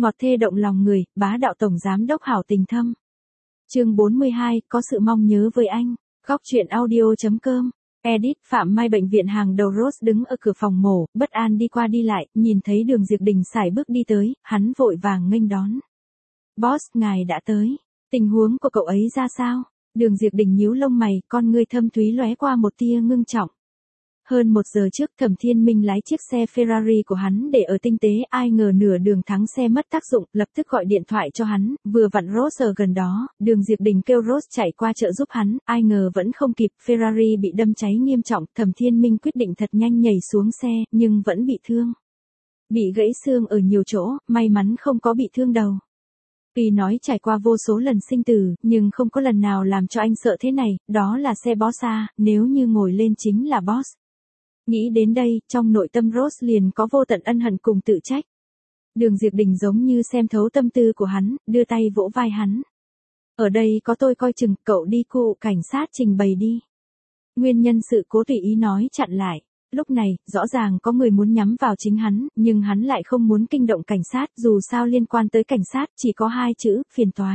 ngọt thê động lòng người, bá đạo tổng giám đốc hảo tình thâm. Chương 42, có sự mong nhớ với anh. Góc truyện audio.com. Edit. Phạm Mai. Bệnh viện hàng đầu. Rose đứng ở cửa phòng mổ, bất an đi qua đi lại, nhìn thấy Đường Diệp Đình sải bước đi tới, hắn vội vàng nghênh đón. Boss, ngài đã tới. Tình huống của cậu ấy ra sao? Đường Diệp Đình nhíu lông mày, con ngươi thâm thúy lóe qua một tia ngưng trọng. Hơn 1 giờ trước, Thẩm Thiên Minh lái chiếc xe Ferrari của hắn để ở tinh tế, ai ngờ nửa đường thắng xe mất tác dụng, lập tức gọi điện thoại cho hắn, vừa vặn Rose ở gần đó, Đường Diệp Đình kêu Rose chạy qua trợ giúp hắn, ai ngờ vẫn không kịp, Ferrari bị đâm cháy nghiêm trọng, Thẩm Thiên Minh quyết định thật nhanh nhảy xuống xe, nhưng vẫn bị thương. Bị gãy xương ở nhiều chỗ, may mắn không có bị thương đầu. Tuy nói trải qua vô số lần sinh tử, nhưng không có lần nào làm cho anh sợ thế này, đó là xe Bossa, nếu như ngồi lên chính là boss. Nghĩ đến đây, trong nội tâm Rose liền có vô tận ân hận cùng tự trách. Đường Diệp Đình giống như xem thấu tâm tư của hắn, đưa tay vỗ vai hắn. Ở đây có tôi coi chừng, cậu đi cụ cảnh sát trình bày đi. Nguyên nhân sự cố tùy ý nói chặn lại. Lúc này, rõ ràng có người muốn nhắm vào chính hắn, nhưng hắn lại không muốn kinh động cảnh sát, dù sao liên quan tới cảnh sát chỉ có 2 chữ, phiền toái.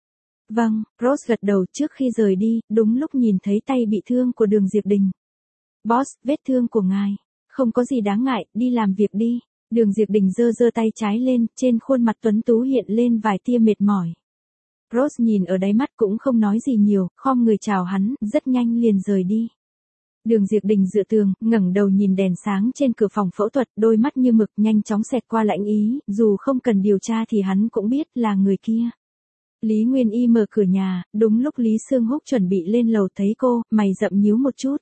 Vâng, Rose gật đầu. Trước khi rời đi, đúng lúc nhìn thấy tay bị thương của Đường Diệp Đình. Boss, vết thương của ngài. Không có gì đáng ngại, đi làm việc đi. Đường Diệp Đình giơ tay trái lên, trên khuôn mặt tuấn tú hiện lên vài tia mệt mỏi. Rose nhìn ở đáy mắt cũng không nói gì nhiều, khom người chào hắn, rất nhanh liền rời đi. Đường Diệp Đình dựa tường, ngẩng đầu nhìn đèn sáng trên cửa phòng phẫu thuật, đôi mắt như mực nhanh chóng xẹt qua lãnh ý, dù không cần điều tra thì hắn cũng biết là người kia. Lý Nguyên Y mở cửa nhà, đúng lúc Lý Sương Húc chuẩn bị lên lầu thấy cô, mày rậm nhíu một chút.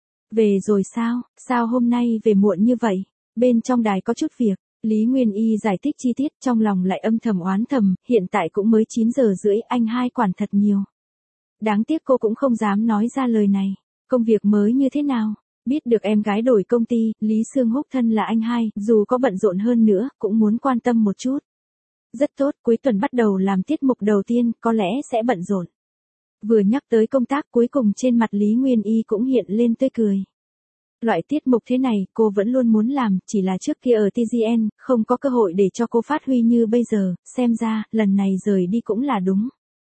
Về rồi sao, sao hôm nay về muộn như vậy? Bên trong đài có chút việc. Lý Nguyên Y giải thích chi tiết, trong lòng lại âm thầm oán thầm, hiện tại cũng mới 9:30, anh hai quản thật nhiều. Đáng tiếc cô cũng không dám nói ra lời này. Công việc mới như thế nào? Biết được em gái đổi công ty, Lý Sương Húc thân là anh hai, dù có bận rộn hơn nữa, cũng muốn quan tâm một chút. Rất tốt, cuối tuần bắt đầu làm tiết mục đầu tiên, có lẽ sẽ bận rộn. Vừa nhắc tới công tác, cuối cùng trên mặt Lý Nguyên Y cũng hiện lên tươi cười. Loại tiết mục thế này, cô vẫn luôn muốn làm, chỉ là trước kia ở TGN, không có cơ hội để cho cô phát huy như bây giờ, xem ra, lần này rời đi cũng là đúng.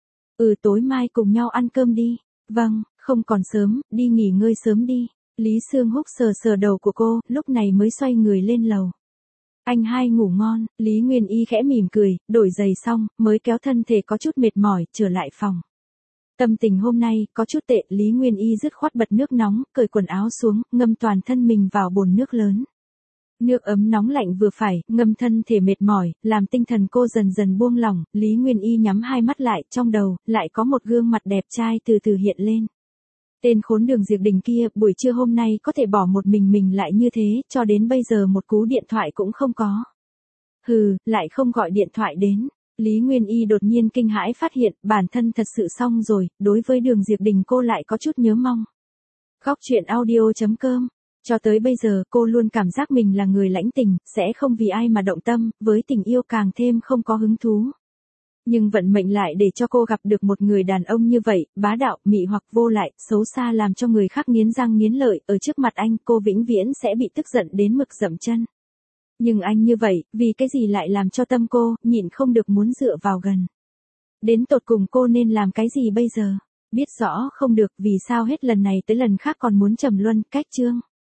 Tối mai cùng nhau ăn cơm đi. Vâng, không còn sớm, đi nghỉ ngơi sớm đi. Lý Sương Húc sờ đầu của cô, lúc này mới xoay người lên lầu. Anh hai ngủ ngon, Lý Nguyên Y khẽ mỉm cười, đổi giày xong, mới kéo thân thể có chút mệt mỏi, trở lại phòng. Tâm tình hôm nay, có chút tệ, Lý Nguyên Y dứt khoát bật nước nóng, cởi quần áo xuống, ngâm toàn thân mình vào bồn nước lớn. Nước ấm nóng lạnh vừa phải, ngâm thân thể mệt mỏi, làm tinh thần cô dần dần buông lỏng, Lý Nguyên Y nhắm hai mắt lại, trong đầu, lại có một gương mặt đẹp trai từ từ hiện lên. Tên khốn Đường Diệp Đình kia, buổi trưa hôm nay có thể bỏ một mình lại như thế, cho đến bây giờ một cú điện thoại cũng không có. Lại không gọi điện thoại đến. Lý Nguyên Y đột nhiên kinh hãi phát hiện, bản thân thật sự xong rồi, đối với Đường Diệp Đình cô lại có chút nhớ mong. Góc truyện audio.com. Cho tới bây giờ, cô luôn cảm giác mình là người lãnh tình, sẽ không vì ai mà động tâm, với tình yêu càng thêm không có hứng thú. Nhưng vận mệnh lại để cho cô gặp được một người đàn ông như vậy, bá đạo, mị hoặc vô lại, xấu xa làm cho người khác nghiến răng nghiến lợi, ở trước mặt anh, cô vĩnh viễn sẽ bị tức giận đến mực dậm chân. Nhưng anh như vậy, vì cái gì lại làm cho tâm cô, nhịn không được muốn dựa vào gần. Đến tột cùng cô nên làm cái gì bây giờ? Biết rõ không được, vì sao hết lần này tới lần khác còn muốn trầm luân, cách chương.